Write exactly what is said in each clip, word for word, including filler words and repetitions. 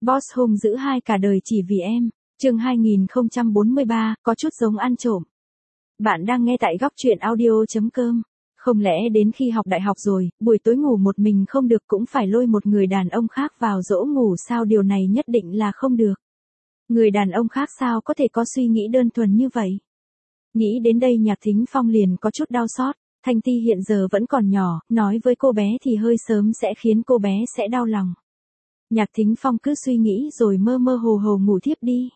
Boss hung dữ hai cả đời chỉ vì em. Chương hai nghìn không trăm bốn mươi ba, có chút giống ăn trộm. Bạn đang nghe tại góc truyện audio chấm com. Không lẽ đến khi học đại học rồi, buổi tối ngủ một mình không được cũng phải lôi một người đàn ông khác vào dỗ ngủ sao? Điều này nhất định là không được. Người đàn ông khác sao có thể có suy nghĩ đơn thuần như vậy? Nghĩ đến đây Nhạc Thính Phong liền có chút đau xót. Thanh Ti hiện giờ vẫn còn nhỏ, nói với cô bé thì hơi sớm sẽ khiến cô bé sẽ đau lòng. Nhạc Thính Phong cứ suy nghĩ rồi mơ mơ hồ hồ ngủ thiếp đi.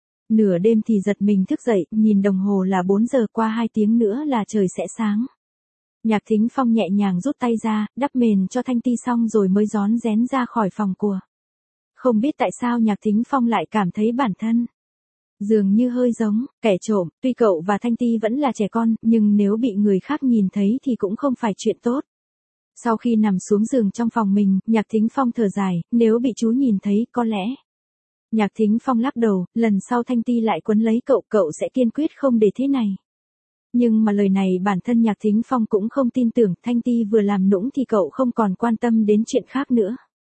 Nửa đêm thì giật mình thức dậy, nhìn đồng hồ là bốn giờ, qua hai tiếng nữa là trời sẽ sáng. Nhạc Thính Phong nhẹ nhàng rút tay ra, đắp mền cho Thanh Ti xong rồi mới rón rén ra khỏi phòng của. Không biết tại sao Nhạc Thính Phong lại cảm thấy bản thân dường như hơi giống kẻ trộm. Tuy cậu và Thanh Ti vẫn là trẻ con, nhưng nếu bị người khác nhìn thấy thì cũng không phải chuyện tốt. Sau khi nằm xuống giường trong phòng mình, Nhạc Thính Phong thở dài, nếu bị chú nhìn thấy có lẽ. Nhạc Thính Phong lắc đầu, lần sau Thanh Ti lại quấn lấy cậu, cậu sẽ kiên quyết không để thế này. Nhưng mà lời này bản thân Nhạc Thính Phong cũng không tin tưởng, Thanh Ti vừa làm nũng thì cậu không còn quan tâm đến chuyện khác nữa.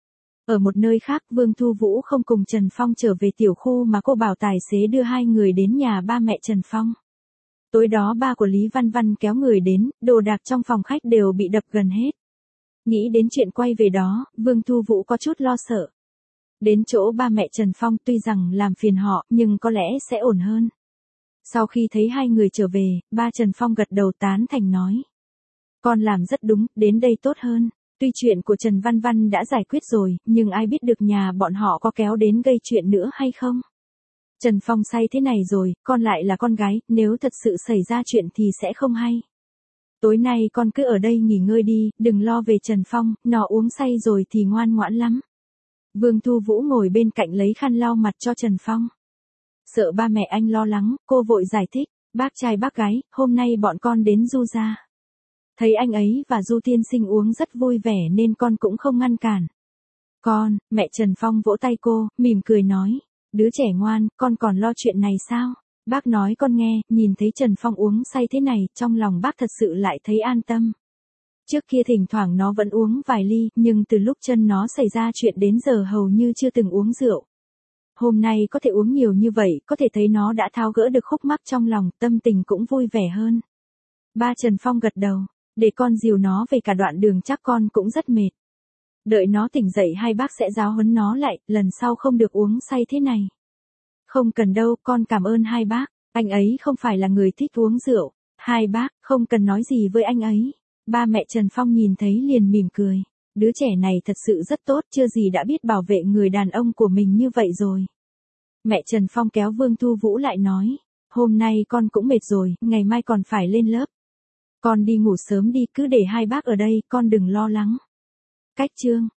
Ở một nơi khác, Vương Thu Vũ không cùng Trần Phong trở về tiểu khu mà cô bảo tài xế đưa hai người đến nhà ba mẹ Trần Phong. Tối đó ba của Lý Văn Văn kéo người đến, đồ đạc trong phòng khách đều bị đập gần hết. Nghĩ đến chuyện quay về đó, Vương Thu Vũ có chút lo sợ. Đến chỗ ba mẹ Trần Phong tuy rằng làm phiền họ, nhưng có lẽ sẽ ổn hơn. Sau khi thấy hai người trở về, ba Trần Phong gật đầu tán thành nói. Con làm rất đúng, đến đây tốt hơn. Tuy chuyện của Trần Văn Văn đã giải quyết rồi, nhưng ai biết được nhà bọn họ có kéo đến gây chuyện nữa hay không? Trần Phong say thế này rồi, con lại là con gái, nếu thật sự xảy ra chuyện thì sẽ không hay. Tối nay con cứ ở đây nghỉ ngơi đi, đừng lo về Trần Phong, nó uống say rồi thì ngoan ngoãn lắm. Vương Thu Vũ ngồi bên cạnh lấy khăn lau mặt cho Trần Phong. Sợ ba mẹ anh lo lắng, cô vội giải thích, bác trai bác gái, hôm nay bọn con đến Du gia. Thấy anh ấy và Du tiên sinh uống rất vui vẻ nên con cũng không ngăn cản. Con, mẹ Trần Phong vỗ tay cô, mỉm cười nói, đứa trẻ ngoan, con còn lo chuyện này sao? Bác nói con nghe, nhìn thấy Trần Phong uống say thế này, trong lòng bác thật sự lại thấy an tâm. Trước kia thỉnh thoảng nó vẫn uống vài ly, nhưng từ lúc chân nó xảy ra chuyện đến giờ hầu như chưa từng uống rượu. Hôm nay có thể uống nhiều như vậy, có thể thấy nó đã tháo gỡ được khúc mắc trong lòng, tâm tình cũng vui vẻ hơn. Ba Trần Phong gật đầu, để con dìu nó về cả đoạn đường chắc con cũng rất mệt. Đợi nó tỉnh dậy hai bác sẽ giáo huấn nó lại, lần sau không được uống say thế này. Không cần đâu, con cảm ơn hai bác, anh ấy không phải là người thích uống rượu. Hai bác, không cần nói gì với anh ấy. Ba mẹ Trần Phong nhìn thấy liền mỉm cười. Đứa trẻ này thật sự rất tốt, chưa gì đã biết bảo vệ người đàn ông của mình như vậy rồi. Mẹ Trần Phong kéo Vương Thu Vũ lại nói, hôm nay con cũng mệt rồi, ngày mai còn phải lên lớp. Con đi ngủ sớm đi, cứ để hai bác ở đây, con đừng lo lắng. Cách chương